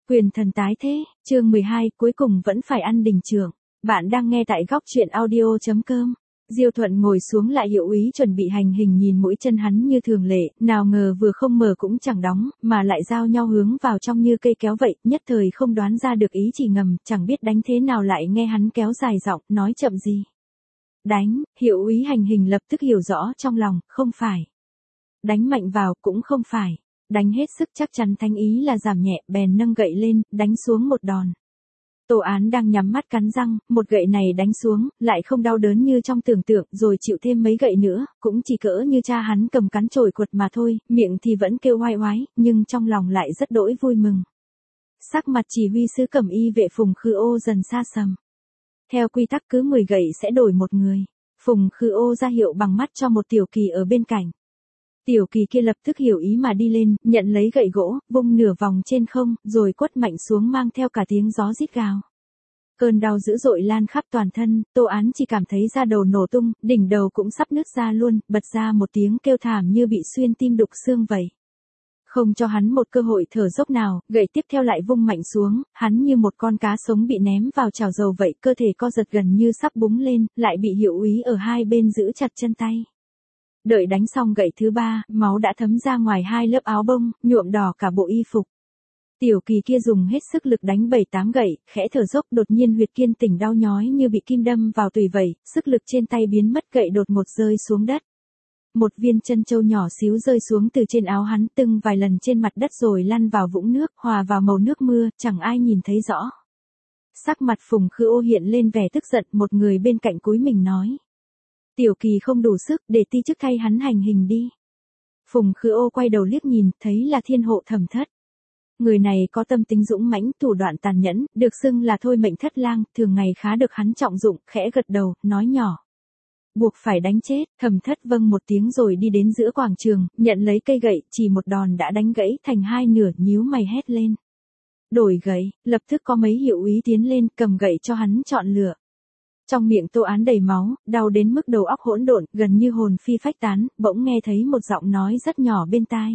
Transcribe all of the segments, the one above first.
Quyền thần tái thế, chương 12, cuối cùng vẫn phải ăn đình trưởng. Bạn đang nghe tại góc truyện audio.com. Diêu Thuận ngồi xuống lại Hiệu Úy chuẩn bị hành hình nhìn mũi chân hắn như thường lệ, nào ngờ vừa không mở cũng chẳng đóng, mà lại giao nhau hướng vào trong như cây kéo vậy, nhất thời không đoán ra được ý chỉ ngầm, chẳng biết đánh thế nào lại nghe hắn kéo dài giọng, nói chậm gì. Đánh, Hiệu Úy hành hình lập tức hiểu rõ trong lòng, không phải. Đánh mạnh vào, cũng không phải. Đánh hết sức chắc chắn thánh ý là giảm nhẹ, bèn nâng gậy lên, đánh xuống một đòn. Tô Án đang nhắm mắt cắn răng, một gậy này đánh xuống, lại không đau đớn như trong tưởng tượng, rồi chịu thêm mấy gậy nữa, cũng chỉ cỡ như cha hắn cầm cắn chổi quật mà thôi, miệng thì vẫn kêu oai oái, nhưng trong lòng lại rất đỗi vui mừng. Sắc mặt chỉ huy sứ Cẩm Y vệ Phùng Khư Ô dần xa sầm. Theo quy tắc cứ 10 gậy sẽ đổi một người. Phùng Khư Ô ra hiệu bằng mắt cho một tiểu kỳ ở bên cạnh. Tiểu kỳ kia lập tức hiểu ý mà đi lên, nhận lấy gậy gỗ, vung nửa vòng trên không, rồi quất mạnh xuống mang theo cả tiếng gió rít gào. Cơn đau dữ dội lan khắp toàn thân, Tô Án chỉ cảm thấy da đầu nổ tung, đỉnh đầu cũng sắp nứt ra luôn, bật ra một tiếng kêu thảm như bị xuyên tim đục xương vậy. Không cho hắn một cơ hội thở dốc nào, gậy tiếp theo lại vung mạnh xuống, hắn như một con cá sống bị ném vào chảo dầu vậy, cơ thể co giật gần như sắp búng lên, lại bị Hiệu Úy ở hai bên giữ chặt chân tay. Đợi đánh xong gậy thứ ba, máu đã thấm ra ngoài hai lớp áo bông, nhuộm đỏ cả bộ y phục. Tiểu kỳ kia dùng hết sức lực đánh 7-8 gậy, khẽ thở dốc, đột nhiên huyệt kiên tỉnh đau nhói như bị kim đâm vào tùy vậy, sức lực trên tay biến mất, gậy đột ngột rơi xuống đất. Một viên chân châu nhỏ xíu rơi xuống từ trên áo hắn, tưng vài lần trên mặt đất rồi lăn vào vũng nước, hòa vào màu nước mưa, chẳng ai nhìn thấy rõ. Sắc mặt Phùng Khư Ô hiện lên vẻ tức giận, một người bên cạnh cúi mình nói. Tiểu kỳ không đủ sức, để ti chức thay hắn hành hình đi. Phùng Khư Ô quay đầu liếc nhìn, thấy là Thiên Hộ Thẩm Thất. Người này có tâm tính dũng mãnh, thủ đoạn tàn nhẫn, được xưng là thôi mệnh thất lang, thường ngày khá được hắn trọng dụng, khẽ gật đầu, nói nhỏ. Buộc phải đánh chết, Thẩm Thất vâng một tiếng rồi đi đến giữa quảng trường, nhận lấy cây gậy, chỉ một đòn đã đánh gãy thành hai nửa, nhíu mày hét lên. Đổi gậy, lập tức có mấy hiệu úy tiến lên, cầm gậy cho hắn chọn lựa. Trong miệng Tô Án đầy máu, đau đến mức đầu óc hỗn độn, gần như hồn phi phách tán, bỗng nghe thấy một giọng nói rất nhỏ bên tai.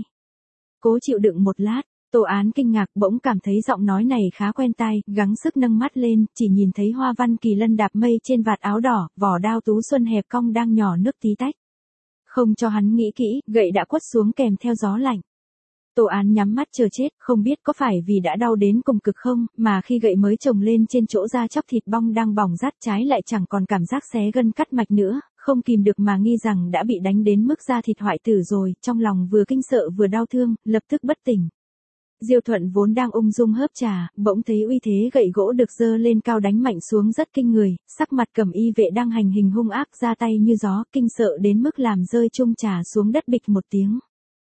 Cố chịu đựng một lát, Tô Án kinh ngạc bỗng cảm thấy giọng nói này khá quen tai, gắng sức nâng mắt lên, chỉ nhìn thấy hoa văn kỳ lân đạp mây trên vạt áo đỏ, vỏ đao tú xuân hẹp cong đang nhỏ nước tí tách. Không cho hắn nghĩ kỹ, gậy đã quất xuống kèm theo gió lạnh. Tô Án nhắm mắt chờ chết, không biết có phải vì đã đau đến cùng cực không, mà khi gậy mới chồng lên trên chỗ da chóc thịt bong đang bỏng rát trái lại chẳng còn cảm giác xé gân cắt mạch nữa, không kìm được mà nghi rằng đã bị đánh đến mức da thịt hoại tử rồi, trong lòng vừa kinh sợ vừa đau thương, lập tức bất tỉnh. Diêu Thuận vốn đang ung dung hớp trà, bỗng thấy uy thế gậy gỗ được giơ lên cao đánh mạnh xuống rất kinh người, sắc mặt Cẩm Y vệ đang hành hình hung ác ra tay như gió, kinh sợ đến mức làm rơi chung trà xuống đất bịch một tiếng.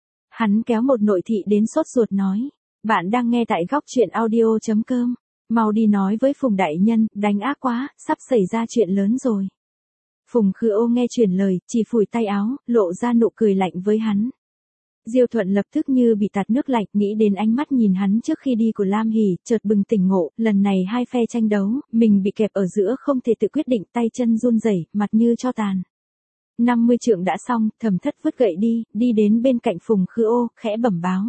Hắn kéo một nội thị đến sốt ruột nói, bạn đang nghe tại góc truyện audio.com, mau đi nói với Phùng đại nhân, đánh ác quá, sắp xảy ra chuyện lớn rồi. Phùng Khư Ô nghe truyền lời, chỉ phủi tay áo, lộ ra nụ cười lạnh với hắn. Diêu Thuận lập tức như bị tạt nước lạnh, nghĩ đến ánh mắt nhìn hắn trước khi đi của Lam Hỷ, chợt bừng tỉnh ngộ, lần này hai phe tranh đấu, mình bị kẹp ở giữa không thể tự quyết định, tay chân run rẩy, mặt như tro tàn. 50 trượng đã xong, Thẩm Thất vứt gậy đi đến bên cạnh Phùng Khư Ô, khẽ bẩm báo.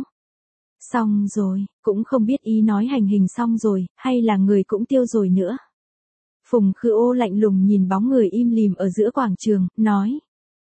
Xong rồi, cũng không biết ý nói hành hình xong rồi, hay là người cũng tiêu rồi nữa. Phùng Khư Ô lạnh lùng nhìn bóng người im lìm ở giữa quảng trường, nói.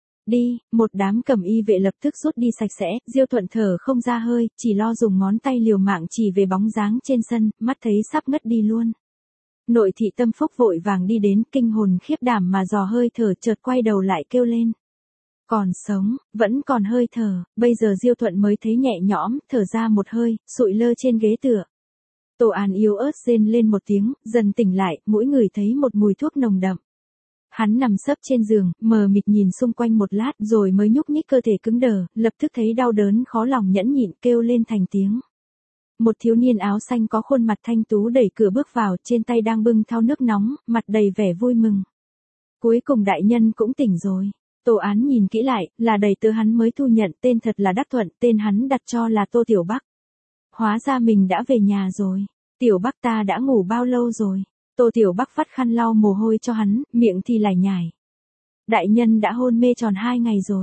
Đi, một đám Cẩm Y vệ lập tức rút đi sạch sẽ, Diêu Thuận thở không ra hơi, chỉ lo dùng ngón tay liều mạng chỉ về bóng dáng trên sân, mắt thấy sắp ngất đi luôn. Nội thị Tâm Phúc vội vàng đi đến, kinh hồn khiếp đảm mà dò hơi thở, chợt quay đầu lại kêu lên. Còn sống, vẫn còn hơi thở, bây giờ Diêu Thuận mới thấy nhẹ nhõm, thở ra một hơi, sụi lơ trên ghế tựa. Tô Án yếu ớt rên lên một tiếng, dần tỉnh lại, mỗi người thấy một mùi thuốc nồng đậm. Hắn nằm sấp trên giường, mờ mịt nhìn xung quanh một lát rồi mới nhúc nhích cơ thể cứng đờ, lập tức thấy đau đớn khó lòng nhẫn nhịn, kêu lên thành tiếng. Một thiếu niên áo xanh có khuôn mặt thanh tú đẩy cửa bước vào, trên tay đang bưng thau nước nóng, mặt đầy vẻ vui mừng. Cuối cùng đại nhân cũng tỉnh rồi. Tô Án nhìn kỹ lại, là đầy tớ hắn mới thu nhận, tên thật là Đắc Thuận, tên hắn đặt cho là Tô Tiểu Bắc. Hóa ra mình đã về nhà rồi. Tiểu Bắc ta đã ngủ bao lâu rồi? Tô Tiểu Bắc vắt khăn lau mồ hôi cho hắn, miệng thì lải nhải. Đại nhân đã hôn mê tròn 2 ngày rồi.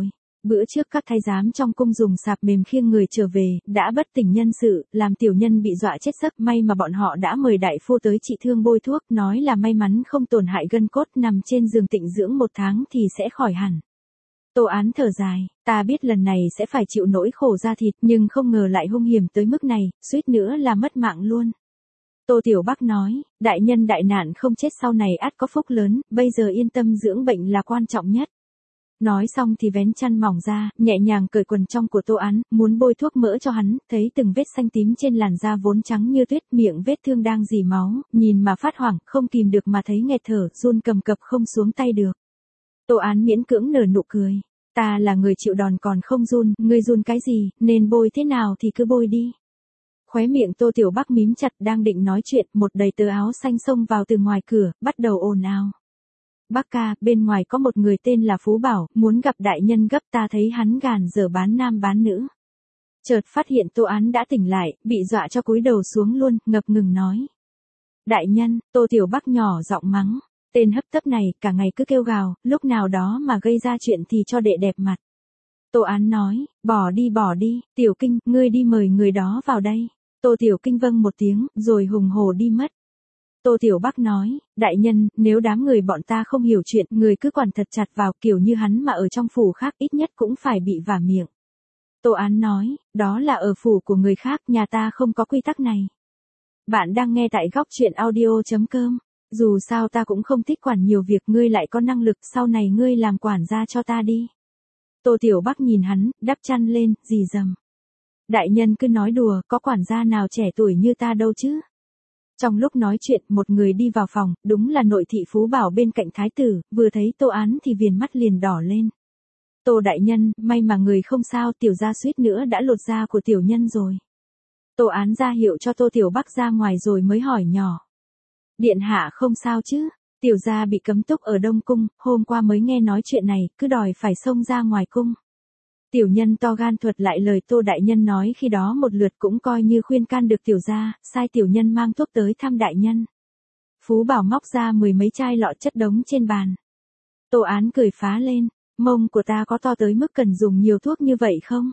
Bữa trước các thái giám trong cung dùng sạp mềm khiêng người trở về, đã bất tỉnh nhân sự, làm tiểu nhân bị dọa chết giấc. May mà bọn họ đã mời đại phu tới trị thương bôi thuốc, nói là may mắn không tổn hại gân cốt, nằm trên giường tịnh dưỡng 1 tháng thì sẽ khỏi hẳn. Tô Án thở dài, ta biết lần này sẽ phải chịu nỗi khổ da thịt, nhưng không ngờ lại hung hiểm tới mức này, suýt nữa là mất mạng luôn. Tô Tiểu Bắc nói, đại nhân đại nạn không chết sau này ắt có phúc lớn, bây giờ yên tâm dưỡng bệnh là quan trọng nhất. Nói xong thì vén chăn mỏng ra, nhẹ nhàng cởi quần trong của Tô Án, muốn bôi thuốc mỡ cho hắn, thấy từng vết xanh tím trên làn da vốn trắng như tuyết, miệng vết thương đang rỉ máu, nhìn mà phát hoảng, không kìm được mà thấy nghẹt thở, run cầm cập không xuống tay được. Tô Án miễn cưỡng nở nụ cười, ta là người chịu đòn còn không run, ngươi run cái gì, nên bôi thế nào thì cứ bôi đi. Khóe miệng Tô Tiểu Bắc mím chặt, đang định nói chuyện, một đầy tớ áo xanh xông vào từ ngoài cửa, bắt đầu ồn ào. Bác ca, bên ngoài có một người tên là Phú Bảo, muốn gặp đại nhân gấp, ta thấy hắn gàn dở bán nam bán nữ. Chợt phát hiện Tô Án đã tỉnh lại, bị dọa cho cúi đầu xuống luôn, ngập ngừng nói. Đại nhân, Tô Tiểu Bắc nhỏ giọng mắng, tên hấp tấp này, cả ngày cứ kêu gào, lúc nào đó mà gây ra chuyện thì cho đệ đẹp mặt. Tô Án nói, bỏ đi, Tiểu Kinh, ngươi đi mời người đó vào đây. Tô Tiểu Kinh vâng một tiếng, rồi hùng hổ đi mất. Tô Tiểu Bắc nói, đại nhân, nếu đám người bọn ta không hiểu chuyện, người cứ quản thật chặt vào, kiểu như hắn mà ở trong phủ khác ít nhất cũng phải bị vả miệng. Tô Án nói, đó là ở phủ của người khác, nhà ta không có quy tắc này. Bạn đang nghe tại góc truyện audio.com. Dù sao ta cũng không thích quản nhiều việc, ngươi lại có năng lực, sau này ngươi làm quản gia cho ta đi. Tô Tiểu Bắc nhìn hắn, đắp chăn lên, rì rầm. Đại nhân cứ nói đùa, có quản gia nào trẻ tuổi như ta đâu chứ. Trong lúc nói chuyện, một người đi vào phòng, đúng là nội thị Phú Bảo bên cạnh thái tử, vừa thấy Tô Án thì viền mắt liền đỏ lên. Tô đại nhân, may mà người không sao, tiểu gia suýt nữa đã lột da của tiểu nhân rồi. Tô Án ra hiệu cho Tô Tiểu Bắc ra ngoài rồi mới hỏi nhỏ. Điện hạ không sao chứ, tiểu gia bị cấm túc ở Đông Cung, hôm qua mới nghe nói chuyện này, cứ đòi phải xông ra ngoài cung. Tiểu nhân to gan thuật lại lời Tô đại nhân nói khi đó một lượt, cũng coi như khuyên can được tiểu gia, sai tiểu nhân mang thuốc tới thăm đại nhân. Phú Bảo móc ra 10 mấy chai lọ chất đống trên bàn. Tô Án cười phá lên, mông của ta có to tới mức cần dùng nhiều thuốc như vậy không?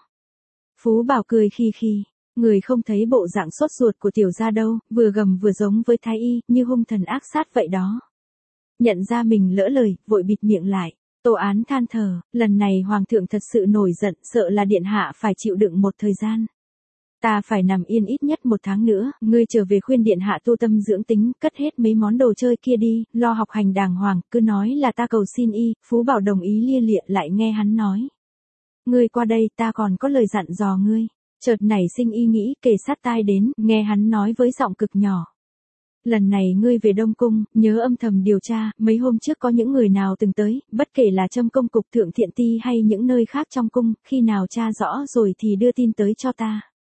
Phú Bảo cười khi, người không thấy bộ dạng sốt ruột của tiểu gia đâu, vừa gầm vừa giống với thái y, như hung thần ác sát vậy đó. Nhận ra mình lỡ lời, vội bịt miệng lại. Tô Án than thở, lần này hoàng thượng thật sự nổi giận, sợ là điện hạ phải chịu đựng một thời gian. Ta phải nằm yên ít nhất 1 tháng nữa, ngươi trở về khuyên điện hạ tu tâm dưỡng tính, cất hết mấy món đồ chơi kia đi, lo học hành đàng hoàng, cứ nói là ta cầu xin y. Phú Bảo đồng ý lia lịa, lại nghe hắn nói. Ngươi qua đây, ta còn có lời dặn dò ngươi. Chợt nảy sinh ý nghĩ, kề sát tai đến, nghe hắn nói với giọng cực nhỏ. Lần này ngươi về Đông Cung, nhớ âm thầm điều tra, mấy hôm trước có những người nào từng tới, bất kể là Trâm Công Cục Thượng Thiện Ti hay những nơi khác trong cung, khi nào tra rõ rồi thì đưa tin tới cho ta.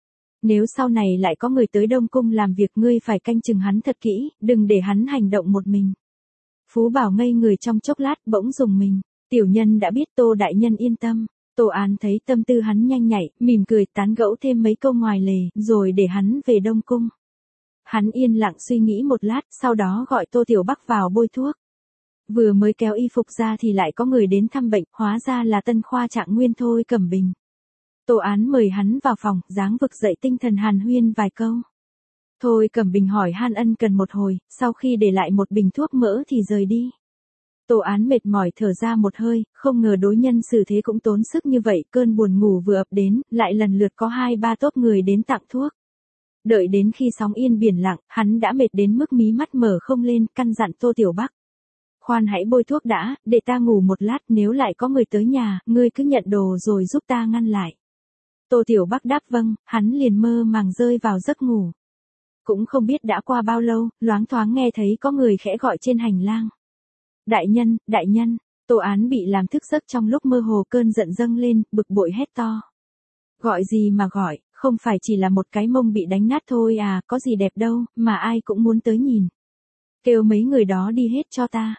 Nếu sau này lại có người tới Đông Cung làm việc, ngươi phải canh chừng hắn thật kỹ, đừng để hắn hành động một mình. Phú Bảo ngây người trong chốc lát, bỗng rùng mình. Tiểu nhân đã biết, Tô đại nhân yên tâm. Tô Án thấy tâm tư hắn nhanh nhạy, mỉm cười tán gẫu thêm mấy câu ngoài lề, rồi để hắn về Đông Cung. Hắn yên lặng suy nghĩ một lát, sau đó gọi Tô Tiểu Bắc vào bôi thuốc. Vừa mới kéo y phục ra thì lại có người đến thăm bệnh, hóa ra là Tân Khoa Trạng Nguyên Thôi Cẩm Bình. Tô Án mời hắn vào phòng, dáng vực dậy tinh thần hàn huyên vài câu. Thôi Cẩm Bình hỏi han ân cần một hồi, sau khi để lại một bình thuốc mỡ thì rời đi. Tô Án mệt mỏi thở ra một hơi, không ngờ đối nhân xử thế cũng tốn sức như vậy, cơn buồn ngủ vừa ập đến, lại lần lượt có 2-3 tốp người đến tặng thuốc. Đợi đến khi sóng yên biển lặng, hắn đã mệt đến mức mí mắt mở không lên, căn dặn Tô Tiểu Bắc. Khoan hãy bôi thuốc đã, để ta ngủ một lát, nếu lại có người tới nhà, ngươi cứ nhận đồ rồi giúp ta ngăn lại. Tô Tiểu Bắc đáp vâng, hắn liền mơ màng rơi vào giấc ngủ. Cũng không biết đã qua bao lâu, loáng thoáng nghe thấy có người khẽ gọi trên hành lang. Đại nhân, Tô Án bị làm thức giấc trong lúc mơ hồ, cơn giận dâng lên, bực bội hét to. Gọi gì mà gọi, không phải chỉ là một cái mông bị đánh nát thôi à, có gì đẹp đâu, mà ai cũng muốn tới nhìn. Kêu mấy người đó đi hết cho ta.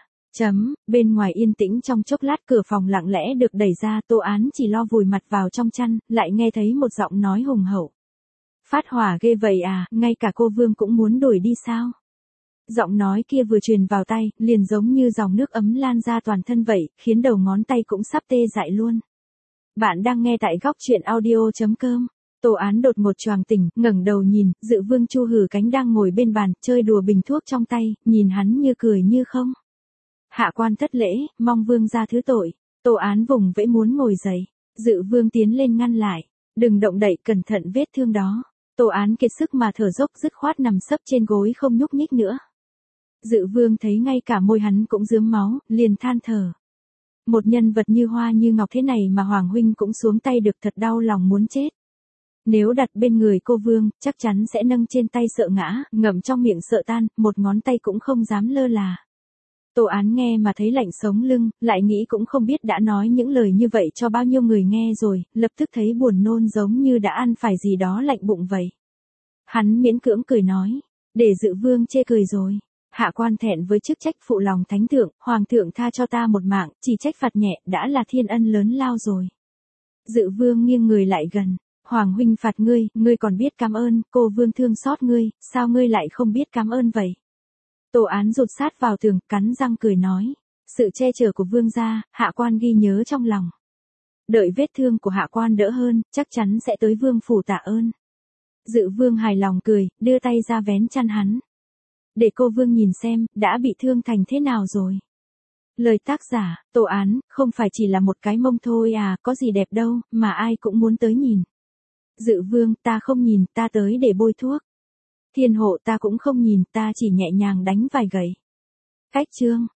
Bên ngoài yên tĩnh trong chốc lát, cửa phòng lặng lẽ được đẩy ra, Tô Án chỉ lo vùi mặt vào trong chăn, lại nghe thấy một giọng nói hùng hậu. Phát hỏa ghê vậy à, ngay cả cô Vương cũng muốn đuổi đi sao? Giọng nói kia vừa truyền vào tai, liền giống như dòng nước ấm lan ra toàn thân vậy, khiến đầu ngón tay cũng sắp tê dại luôn. Bạn đang nghe tại góc chuyện audio.com. Tô Án đột ngột choàng tỉnh, ngẩng đầu nhìn, Dự Vương Chu Hử Cánh đang ngồi bên bàn, chơi đùa bình thuốc trong tay, nhìn hắn như cười như không. Hạ quan thất lễ, mong vương gia thứ tội. Tô Án vùng vẫy muốn ngồi dậy. Dự Vương tiến lên ngăn lại. Đừng động đậy, cẩn thận vết thương đó. Tô Án kiệt sức mà thở dốc, dứt khoát nằm sấp trên gối không nhúc nhích nữa. Dự Vương thấy ngay cả môi hắn cũng rướm máu, liền than thở. Một nhân vật như hoa như ngọc thế này mà Hoàng huynh cũng xuống tay được, thật đau lòng muốn chết. Nếu đặt bên người cô Vương, chắc chắn sẽ nâng trên tay sợ ngã, ngậm trong miệng sợ tan, một ngón tay cũng không dám lơ là. Tô Án nghe mà thấy lạnh sống lưng, lại nghĩ cũng không biết đã nói những lời như vậy cho bao nhiêu người nghe rồi, lập tức thấy buồn nôn giống như đã ăn phải gì đó lạnh bụng vậy. Hắn miễn cưỡng cười nói, để Dự Vương chê cười rồi. Hạ quan thẹn với chức trách phụ lòng thánh thượng, hoàng thượng tha cho ta một mạng, chỉ trách phạt nhẹ, đã là thiên ân lớn lao rồi. Dự Vương nghiêng người lại gần, hoàng huynh phạt ngươi còn biết cảm ơn, cô Vương thương xót ngươi, sao ngươi lại không biết cảm ơn vậy? Tô Án rụt sát vào tường, cắn răng cười nói, sự che chở của vương gia, hạ quan ghi nhớ trong lòng. Đợi vết thương của hạ quan đỡ hơn, chắc chắn sẽ tới vương phủ tạ ơn. Dự Vương hài lòng cười, đưa tay ra vén chăn hắn. Để cô Vương nhìn xem, đã bị thương thành thế nào rồi. Lời tác giả, Tô Án, không phải chỉ là một cái mông thôi à, có gì đẹp đâu, mà ai cũng muốn tới nhìn. Dự Vương, ta không nhìn, ta tới để bôi thuốc. Thiên Hộ, ta cũng không nhìn, ta chỉ nhẹ nhàng đánh vài gậy. Cách chương.